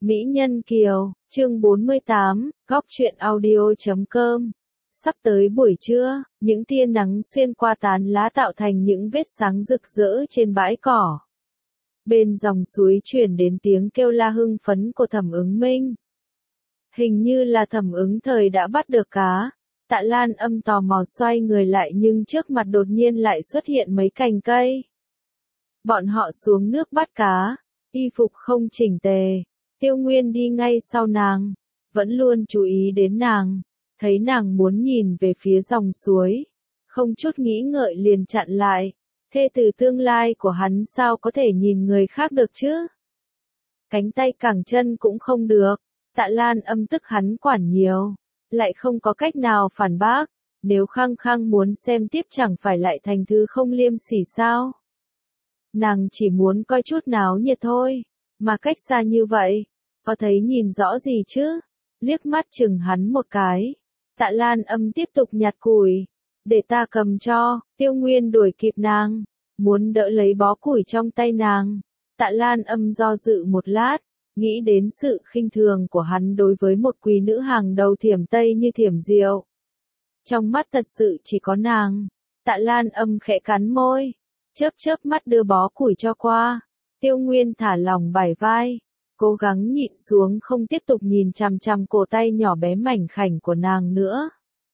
Mỹ Nhân Kiều, chương 48, góc truyện audio.com. Sắp tới buổi trưa, những tia nắng xuyên qua tán lá tạo thành những vết sáng rực rỡ trên bãi cỏ. Bên dòng suối truyền đến tiếng kêu la hưng phấn của Thẩm Ứng Minh. Hình như là Thẩm Ứng Thời đã bắt được cá. Tạ Lan Âm tò mò xoay người lại nhưng trước mặt đột nhiên lại xuất hiện mấy cành cây. Bọn họ xuống nước bắt cá, y phục không chỉnh tề. Tiêu Nguyên đi ngay sau nàng, vẫn luôn chú ý đến nàng, thấy nàng muốn nhìn về phía dòng suối, không chút nghĩ ngợi liền chặn lại. Thê tử tương lai của hắn sao có thể nhìn người khác được chứ? Cánh tay cẳng chân cũng không được. Tạ Lan Âm tức hắn quản nhiều, lại không có cách nào phản bác. Nếu khăng khăng muốn xem tiếp chẳng phải lại thành thứ không liêm sỉ sao? Nàng chỉ muốn coi chút náo nhiệt thôi, mà cách xa như vậy, có thấy nhìn rõ gì chứ? Liếc mắt chừng hắn một cái. Tạ Lan Âm tiếp tục nhặt củi. Để ta cầm cho. Tiêu Nguyên đuổi kịp nàng, muốn đỡ lấy bó củi trong tay nàng. Tạ Lan Âm do dự một lát, nghĩ đến sự khinh thường của hắn đối với một quý nữ hàng đầu Thiểm Tây như Thiểm Diệu. Trong mắt thật sự chỉ có nàng. Tạ Lan Âm khẽ cắn môi, chớp mắt đưa bó củi cho qua. Tiêu Nguyên thả lỏng bả vai, cố gắng nhịn xuống không tiếp tục nhìn chằm chằm cổ tay nhỏ bé mảnh khảnh của nàng nữa.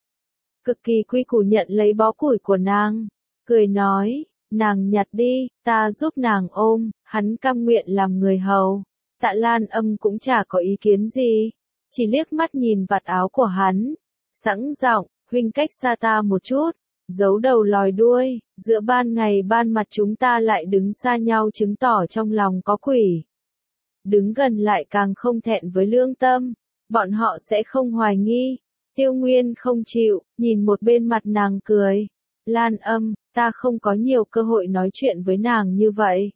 Cực kỳ quy củ nhận lấy bó củi của nàng, cười nói, nàng nhặt đi, ta giúp nàng ôm. Hắn cam nguyện làm người hầu. Tạ Lan Âm cũng chả có ý kiến gì, chỉ liếc mắt nhìn vạt áo của hắn, sẵn giọng, huynh cách xa ta một chút, giấu đầu lòi đuôi, giữa ban ngày ban mặt chúng ta lại đứng xa nhau chứng tỏ trong lòng có quỷ. Đứng gần lại càng không thẹn với lương tâm, bọn họ sẽ không hoài nghi. Tiêu Nguyên không chịu, nhìn một bên mặt nàng cười. Lan Âm, ta không có nhiều cơ hội nói chuyện với nàng như vậy.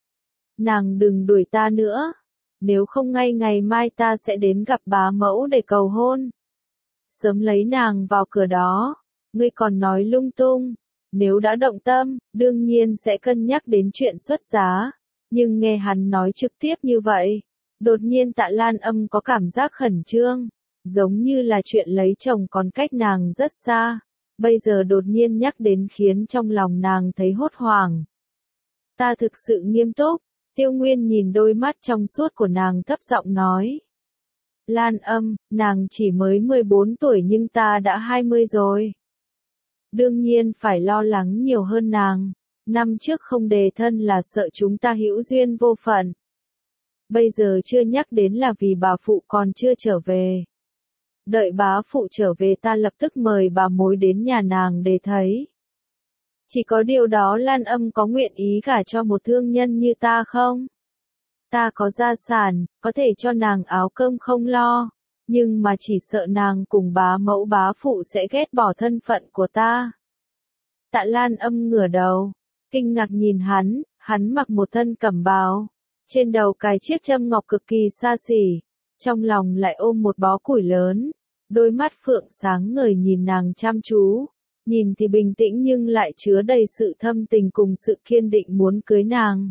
Nàng đừng đuổi ta nữa, nếu không ngay ngày mai ta sẽ đến gặp bá mẫu để cầu hôn. Sớm lấy nàng vào cửa đó, ngươi còn nói lung tung, nếu đã động tâm, đương nhiên sẽ cân nhắc đến chuyện xuất giá. Nhưng nghe hắn nói trực tiếp như vậy, đột nhiên Tạ Lan Âm có cảm giác khẩn trương, giống như là chuyện lấy chồng còn cách nàng rất xa, bây giờ đột nhiên nhắc đến khiến trong lòng nàng thấy hốt hoảng. Ta thực sự nghiêm túc. Tiêu Nguyên nhìn đôi mắt trong suốt của nàng thấp giọng nói. Lan Âm, nàng chỉ mới 14 tuổi nhưng ta đã 20 rồi. Đương nhiên phải lo lắng nhiều hơn nàng. Năm trước không đề thân là sợ chúng ta hữu duyên vô phận. Bây giờ chưa nhắc đến là vì bà phụ còn chưa trở về. Đợi bá phụ trở về ta lập tức mời bà mối đến nhà nàng để thấy. Chỉ có điều đó Lan Âm có nguyện ý gả cho một thương nhân như ta không? Ta có gia sản, có thể cho nàng áo cơm không lo, nhưng mà chỉ sợ nàng cùng bá mẫu bá phụ sẽ ghét bỏ thân phận của ta. Tạ Lan Âm ngửa đầu, kinh ngạc nhìn hắn mặc một thân cẩm bào, trên đầu cài chiếc châm ngọc cực kỳ xa xỉ, trong lòng lại ôm một bó củi lớn, đôi mắt phượng sáng ngời nhìn nàng chăm chú. Nhìn thì bình tĩnh nhưng lại chứa đầy sự thâm tình cùng sự kiên định muốn cưới nàng.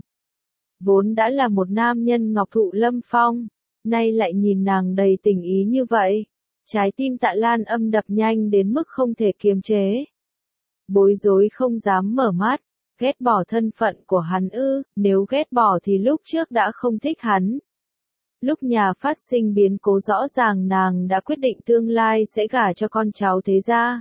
Vốn đã là một nam nhân ngọc thụ lâm phong, nay lại nhìn nàng đầy tình ý như vậy. Trái tim Tạ Lan Âm đập nhanh đến mức không thể kiềm chế. Bối rối không dám mở mắt, ghét bỏ thân phận của hắn ư, nếu ghét bỏ thì lúc trước đã không thích hắn. Lúc nhà phát sinh biến cố rõ ràng nàng đã quyết định tương lai sẽ gả cho con cháu thế gia.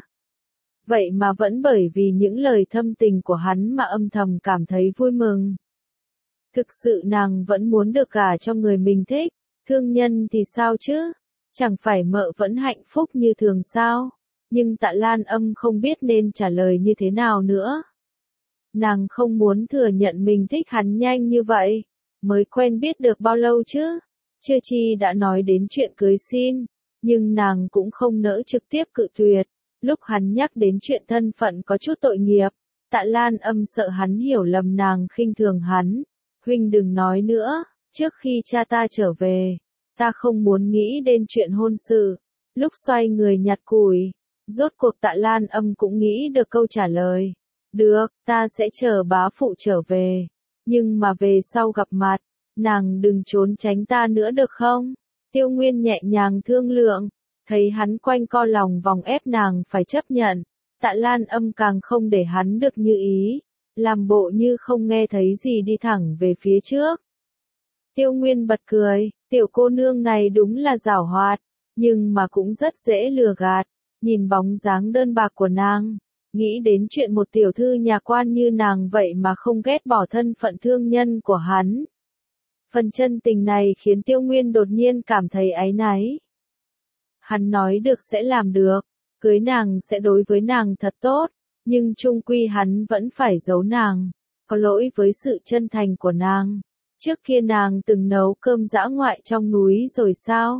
Vậy mà vẫn bởi vì những lời thâm tình của hắn mà âm thầm cảm thấy vui mừng. Thực sự nàng vẫn muốn được gả cho người mình thích, thương nhân thì sao chứ? Chẳng phải mợ vẫn hạnh phúc như thường sao? Nhưng Tạ Lan Âm không biết nên trả lời như thế nào nữa. Nàng không muốn thừa nhận mình thích hắn nhanh như vậy. Mới quen biết được bao lâu chứ? Chưa chi đã nói đến chuyện cưới xin, nhưng nàng cũng không nỡ trực tiếp cự tuyệt. Lúc hắn nhắc đến chuyện thân phận có chút tội nghiệp, Tạ Lan Âm sợ hắn hiểu lầm nàng khinh thường hắn. Huynh đừng nói nữa, trước khi cha ta trở về, ta không muốn nghĩ đến chuyện hôn sự. Lúc xoay người nhặt củi, rốt cuộc Tạ Lan Âm cũng nghĩ được câu trả lời. Được, ta sẽ chờ bá phụ trở về. Nhưng mà về sau gặp mặt, nàng đừng trốn tránh ta nữa được không? Tiêu Nguyên nhẹ nhàng thương lượng, thấy hắn quanh co lòng vòng ép nàng phải chấp nhận, Tạ Lan Âm càng không để hắn được như ý, làm bộ như không nghe thấy gì đi thẳng về phía trước. Tiêu Nguyên bật cười, tiểu cô nương này đúng là giảo hoạt, nhưng mà cũng rất dễ lừa gạt, nhìn bóng dáng đơn bạc của nàng, nghĩ đến chuyện một tiểu thư nhà quan như nàng vậy mà không ghét bỏ thân phận thương nhân của hắn. Phần chân tình này khiến Tiêu Nguyên đột nhiên cảm thấy áy náy. Hắn nói được sẽ làm được, cưới nàng sẽ đối với nàng thật tốt, nhưng chung quy hắn vẫn phải giấu nàng, có lỗi với sự chân thành của nàng. Trước kia nàng từng nấu cơm dã ngoại trong núi rồi sao?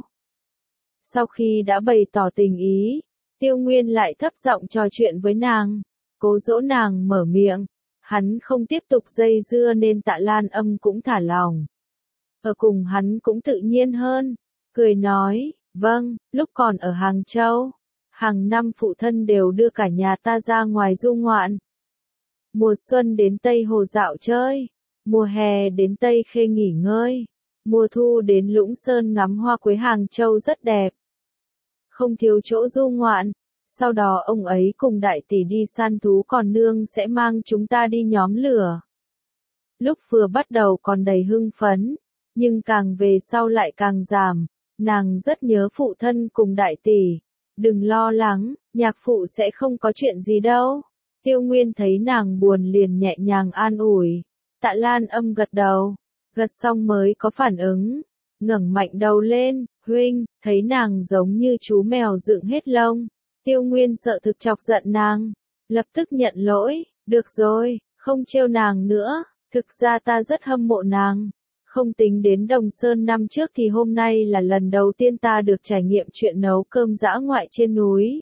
Sau khi đã bày tỏ tình ý, Tiêu Nguyên lại thấp giọng trò chuyện với nàng, cố dỗ nàng mở miệng, hắn không tiếp tục dây dưa nên Tạ Lan Âm cũng thả lòng. Ở cùng hắn cũng tự nhiên hơn, cười nói, vâng, lúc còn ở Hàng Châu, hàng năm phụ thân đều đưa cả nhà ta ra ngoài du ngoạn. Mùa xuân đến Tây Hồ dạo chơi, mùa hè đến Tây Khê nghỉ ngơi, mùa thu đến Lũng Sơn ngắm hoa quế. Hàng Châu rất đẹp, không thiếu chỗ du ngoạn. Sau đó ông ấy cùng đại tỷ đi săn thú, còn nương sẽ mang chúng ta đi nhóm lửa. Lúc vừa bắt đầu còn đầy hưng phấn, nhưng càng về sau lại càng giảm, nàng rất nhớ phụ thân cùng đại tỷ. Đừng lo lắng, nhạc phụ sẽ không có chuyện gì đâu. Tiêu Nguyên thấy nàng buồn liền nhẹ nhàng an ủi. Tạ Lan Âm gật đầu, gật xong mới có phản ứng, ngẩng mạnh đầu lên, huynh, thấy nàng giống như chú mèo dựng hết lông. Tiêu Nguyên sợ thực chọc giận nàng, lập tức nhận lỗi, được rồi, không trêu nàng nữa, thực ra ta rất hâm mộ nàng. Không tính đến Đồng Sơn năm trước thì hôm nay là lần đầu tiên ta được trải nghiệm chuyện nấu cơm dã ngoại trên núi.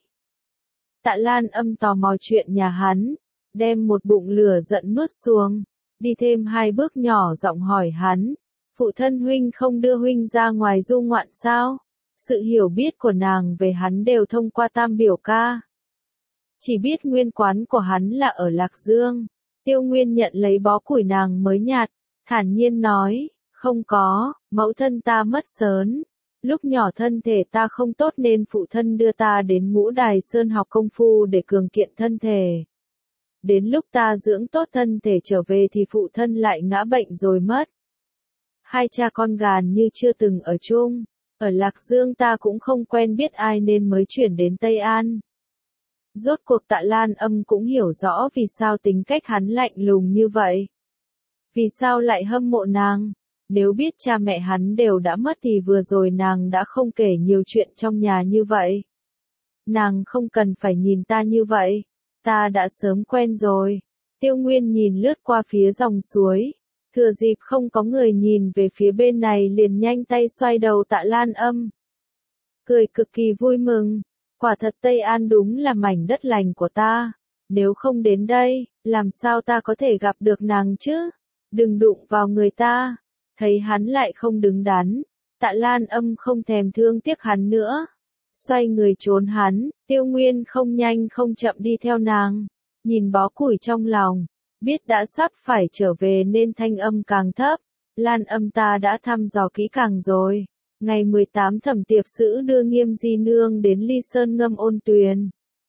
Tạ Lan Âm tò mò chuyện nhà hắn, đem một bụng lửa giận nuốt xuống, đi thêm 2 bước nhỏ giọng hỏi hắn, phụ thân huynh không đưa huynh ra ngoài du ngoạn sao? Sự hiểu biết của nàng về hắn đều thông qua Tam biểu ca. Chỉ biết nguyên quán của hắn là ở Lạc Dương. Tiêu Nguyên nhận lấy bó củi nàng mới nhặt, thản nhiên nói, không có, mẫu thân ta mất sớm. Lúc nhỏ thân thể ta không tốt nên phụ thân đưa ta đến Ngũ Đài Sơn học công phu để cường kiện thân thể. Đến lúc ta dưỡng tốt thân thể trở về thì phụ thân lại ngã bệnh rồi mất. Hai cha con gàn như chưa từng ở chung. Ở Lạc Dương ta cũng không quen biết ai nên mới chuyển đến Tây An. Rốt cuộc Tạ Lan Âm cũng hiểu rõ vì sao tính cách hắn lạnh lùng như vậy. Vì sao lại hâm mộ nàng? Nếu biết cha mẹ hắn đều đã mất thì vừa rồi nàng đã không kể nhiều chuyện trong nhà như vậy. Nàng không cần phải nhìn ta như vậy. Ta đã sớm quen rồi. Tiêu Nguyên nhìn lướt qua phía dòng suối. Thừa dịp không có người nhìn về phía bên này liền nhanh tay xoay đầu Tạ Lan Âm. Cười cực kỳ vui mừng. Quả thật Tây An đúng là mảnh đất lành của ta. Nếu không đến đây, làm sao ta có thể gặp được nàng chứ? Đừng đụng vào người ta. Thấy hắn lại không đứng đắn. Tạ Lan Âm không thèm thương tiếc hắn nữa. Xoay người trốn hắn, Tiêu Nguyên không nhanh không chậm đi theo nàng. Nhìn bó củi trong lòng. Biết đã sắp phải trở về nên thanh âm càng thấp. Lan Âm ta đã thăm dò kỹ càng rồi. Ngày 18 Thẩm Tiệp Sữ đưa Nghiêm Di Nương đến Ly Sơn ngâm ôn tuyền.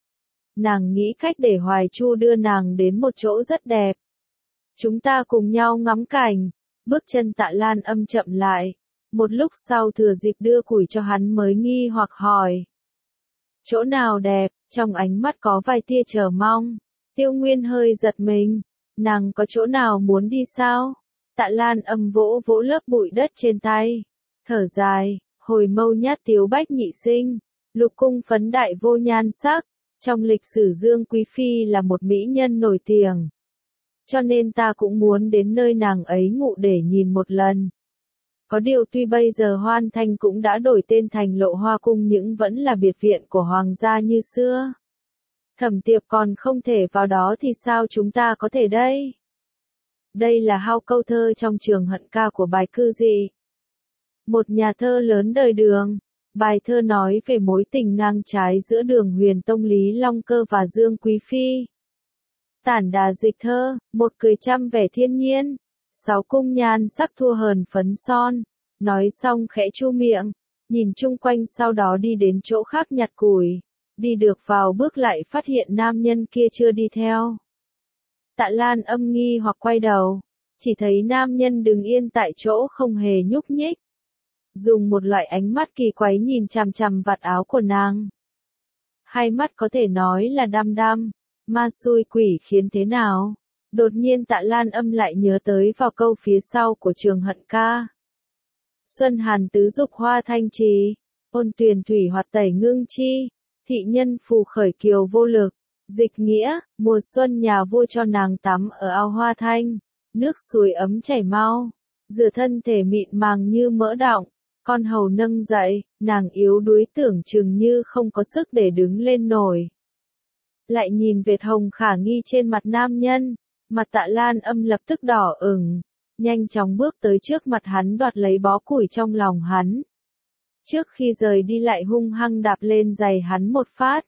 Nàng nghĩ cách để Hoài Chu đưa nàng đến một chỗ rất đẹp. Chúng ta cùng nhau ngắm cảnh. Bước chân Tạ Lan Âm chậm lại. Một lúc sau thừa dịp đưa củi cho hắn mới nghi hoặc hỏi. Chỗ nào đẹp? Trong ánh mắt có vài tia chờ mong. Tiêu Nguyên hơi giật mình. Nàng có chỗ nào muốn đi sao? Tạ Lan Âm vỗ vỗ lớp bụi đất trên tay. Thở dài, hồi mâu nhát tiếu bách nhị sinh. Lục cung phấn đại vô nhan sắc. Trong lịch sử Dương Quý Phi là một mỹ nhân nổi tiếng. Cho nên ta cũng muốn đến nơi nàng ấy ngụ để nhìn một lần. Có điều tuy bây giờ Hoan Thanh cũng đã đổi tên thành Lộ Hoa Cung nhưng vẫn là biệt viện của hoàng gia như xưa. Thẩm Tiệp còn không thể vào đó thì sao chúng ta có thể đây? Đây là hao câu thơ trong Trường Hận Ca của bài cư dị. Một nhà thơ lớn đời Đường. Bài thơ nói về mối tình ngang trái giữa Đường Huyền Tông Lý Long Cơ và Dương Quý Phi. Tản đà dịch thơ, một cười trăm vẻ thiên nhiên. 6 cung nhan sắc thua hờn phấn son. Nói xong khẽ chu miệng, nhìn chung quanh sau đó đi đến chỗ khác nhặt củi. Đi được vào bước lại phát hiện nam nhân kia chưa đi theo. Tạ Lan Âm nghi hoặc quay đầu, chỉ thấy nam nhân đứng yên tại chỗ không hề nhúc nhích. Dùng một loại ánh mắt kỳ quái nhìn chằm chằm vạt áo của nàng. Hai mắt có thể nói là đăm đăm, ma xui quỷ khiến thế nào. Đột nhiên Tạ Lan Âm lại nhớ tới vào câu phía sau của Trường Hận ca. Xuân hàn tứ dục hoa thanh trì, ôn tuyền thủy hoạt tẩy ngưng chi, thị nhân phù khởi kiều vô lực. Dịch nghĩa, mùa xuân nhà vua cho nàng tắm ở ao hoa thanh, nước suối ấm chảy mau, rửa thân thể mịn màng như mỡ đọng, con hầu nâng dậy, nàng yếu đuối tưởng chừng như không có sức để đứng lên nổi. Lại nhìn vệt hồng khả nghi trên mặt nam nhân, mặt Tạ Lan Âm lập tức đỏ ửng, nhanh chóng bước tới trước mặt hắn đoạt lấy bó củi trong lòng hắn. Trước khi rời đi lại hung hăng đạp lên giày hắn một phát.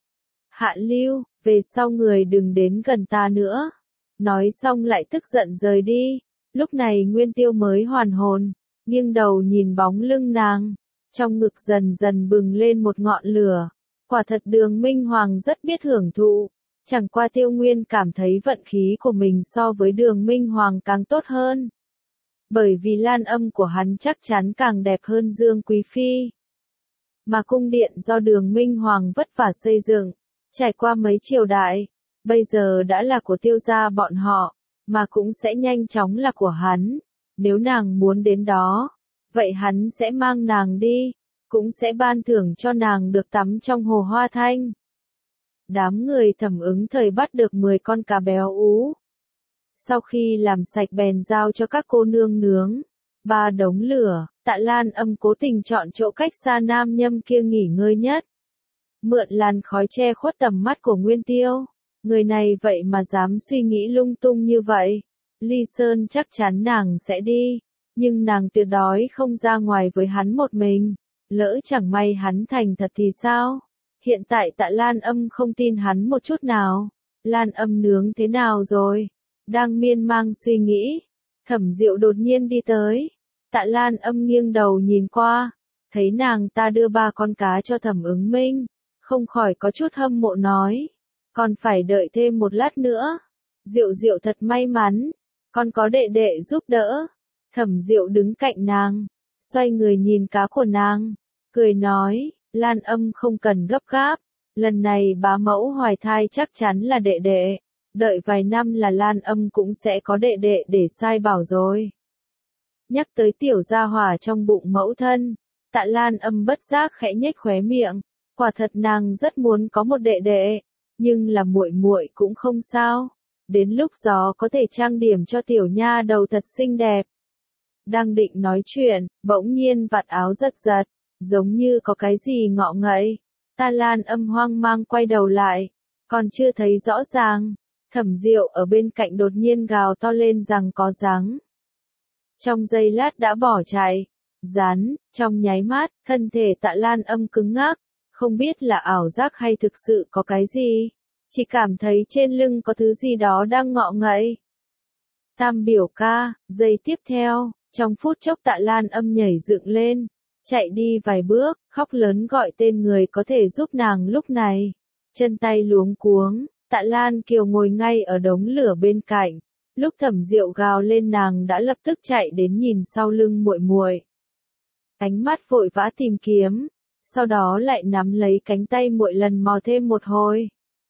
Hạ lưu, về sau người đừng đến gần ta nữa. Nói xong lại tức giận rời đi. Lúc này Nguyên Tiêu mới hoàn hồn, nghiêng đầu nhìn bóng lưng nàng. Trong ngực dần dần bừng lên một ngọn lửa. Quả thật Đường Minh Hoàng rất biết hưởng thụ. Chẳng qua Tiêu Nguyên cảm thấy vận khí của mình so với Đường Minh Hoàng càng tốt hơn. Bởi vì Lan Âm của hắn chắc chắn càng đẹp hơn Dương Quý Phi. Mà cung điện do Đường Minh Hoàng vất vả xây dựng, trải qua mấy triều đại, bây giờ đã là của Tiêu gia bọn họ, mà cũng sẽ nhanh chóng là của hắn. Nếu nàng muốn đến đó, vậy hắn sẽ mang nàng đi, cũng sẽ ban thưởng cho nàng được tắm trong hồ hoa thanh. Đám người Thẩm Ứng Thời bắt được 10 con cá béo ú. Sau khi làm sạch bèn giao cho các cô nương nướng. 3 đống lửa, Tạ Lan Âm cố tình chọn chỗ cách xa nam nhâm kia nghỉ ngơi nhất. Mượn làn khói che khuất tầm mắt của Nguyên Tiêu. Người này vậy mà dám suy nghĩ lung tung như vậy. Ly Sơn chắc chắn nàng sẽ đi, nhưng nàng tuyệt đối không ra ngoài với hắn một mình. Lỡ chẳng may hắn thành thật thì sao? Hiện tại Tạ Lan Âm không tin hắn một chút nào. Lan Âm nướng thế nào rồi? Đang miên man suy nghĩ, Thẩm Diệu đột nhiên đi tới. Tạ Lan Âm nghiêng đầu nhìn qua, thấy nàng ta đưa 3 con cá cho Thẩm Ứng Minh, không khỏi có chút hâm mộ nói, còn phải đợi thêm một lát nữa. Diệu Diệu thật may mắn, con có đệ đệ giúp đỡ. Thẩm Diệu đứng cạnh nàng, xoay người nhìn cá của nàng, cười nói, Lan Âm không cần gấp gáp, lần này bá mẫu hoài thai chắc chắn là đệ đệ. Đợi vài năm là Lan Âm cũng sẽ có đệ đệ để sai bảo rồi. Nhắc tới tiểu gia hỏa trong bụng mẫu thân, Tạ Lan Âm bất giác khẽ nhếch khóe miệng, quả thật nàng rất muốn có một đệ đệ, nhưng là muội muội cũng không sao, đến lúc đó có thể trang điểm cho tiểu nha đầu thật xinh đẹp. Đang định nói chuyện, bỗng nhiên vạt áo giật giật, giống như có cái gì ngọ ngậy. Tạ Lan Âm hoang mang quay đầu lại, còn chưa thấy rõ ràng. Thẩm Diệu ở bên cạnh đột nhiên gào to lên rằng có rắn. Trong giây lát đã bỏ chạy. Rắn, trong nháy mắt, thân thể Tạ Lan Âm cứng ngắc, không biết là ảo giác hay thực sự có cái gì. Chỉ cảm thấy trên lưng có thứ gì đó đang ngọ ngậy. Tam biểu ca, giây tiếp theo, trong phút chốc Tạ Lan Âm nhảy dựng lên, chạy đi vài bước, khóc lớn gọi tên người có thể giúp nàng lúc này. Chân tay luống cuống. Tạ Lan Kiều ngồi ngay ở đống lửa bên cạnh, lúc Thẩm Diệu gào lên nàng đã lập tức chạy đến nhìn sau lưng muội muội. Ánh mắt vội vã tìm kiếm, sau đó lại nắm lấy cánh tay muội lần mò thêm một hồi.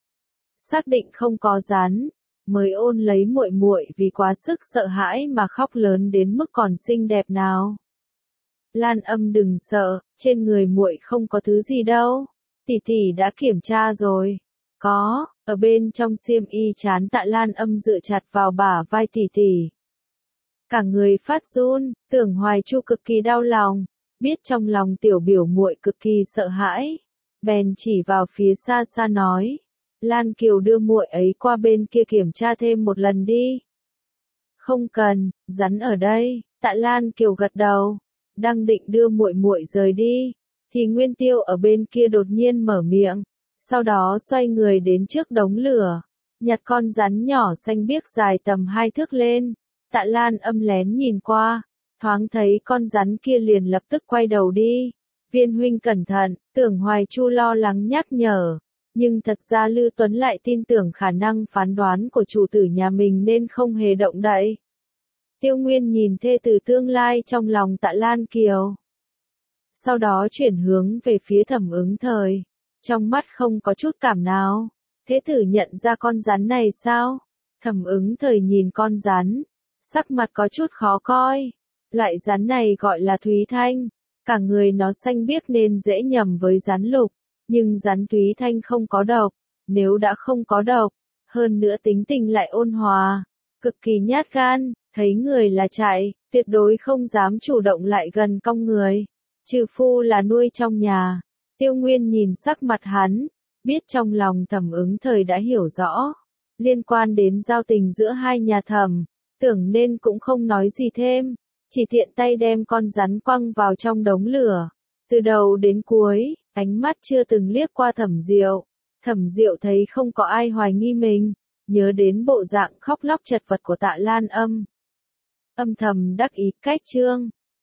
Xác định không có rắn, mới ôn lấy muội muội vì quá sức sợ hãi mà khóc lớn đến mức còn xinh đẹp nào. Lan Âm đừng sợ, trên người muội không có thứ gì đâu, tỷ tỷ đã kiểm tra rồi. Có, ở bên trong xiêm y trán Tạ Lan Âm dựa chặt vào bả vai tỷ tỷ. Cả người phát run, Tưởng Hoài Chu cực kỳ đau lòng, biết trong lòng tiểu biểu muội cực kỳ sợ hãi, bèn chỉ vào phía xa xa nói, Lan Kiều đưa muội ấy qua bên kia kiểm tra thêm một lần đi. Không cần, rắn ở đây. Tạ Lan Kiều gật đầu, đang định đưa muội muội rời đi, thì Nguyên Tiêu ở bên kia đột nhiên mở miệng. Sau đó xoay người đến trước đống lửa, nhặt con rắn nhỏ xanh biếc dài tầm 2 thước lên. Tạ Lan Âm lén nhìn qua, thoáng thấy con rắn kia liền lập tức quay đầu đi. Viên huynh cẩn thận, Tưởng Hoài Chu lo lắng nhắc nhở. Nhưng thật ra Lư Tuấn lại tin tưởng khả năng phán đoán của chủ tử nhà mình nên không hề động đậy. Tiêu Nguyên nhìn thê tử tương lai trong lòng Tạ Lan Kiều. Sau đó chuyển hướng về phía Thẩm Ứng Thời. Trong mắt không có chút cảm nào. Thế tử nhận ra con rắn này sao? Thẩm Ứng Thời nhìn con rắn. Sắc mặt có chút khó coi. Loại rắn này gọi là Thúy Thanh. Cả người nó xanh biếc nên dễ nhầm với rắn lục. Nhưng rắn Thúy Thanh không có độc. Nếu đã không có độc, hơn nữa tính tình lại ôn hòa, cực kỳ nhát gan, thấy người là chạy, tuyệt đối không dám chủ động lại gần cong người. Trừ phu là nuôi trong nhà. Tiêu Nguyên nhìn sắc mặt hắn, biết trong lòng Thẩm Ứng Thời đã hiểu rõ. Liên quan đến giao tình giữa hai nhà Thẩm, tưởng nên cũng không nói gì thêm. Chỉ tiện tay đem con rắn quăng vào trong đống lửa. Từ đầu đến cuối, ánh mắt chưa từng liếc qua Thẩm Diệu. Thẩm Diệu thấy không có ai hoài nghi mình, nhớ đến bộ dạng khóc lóc chật vật của Tạ Lan Âm. Âm thầm đắc ý cách trương.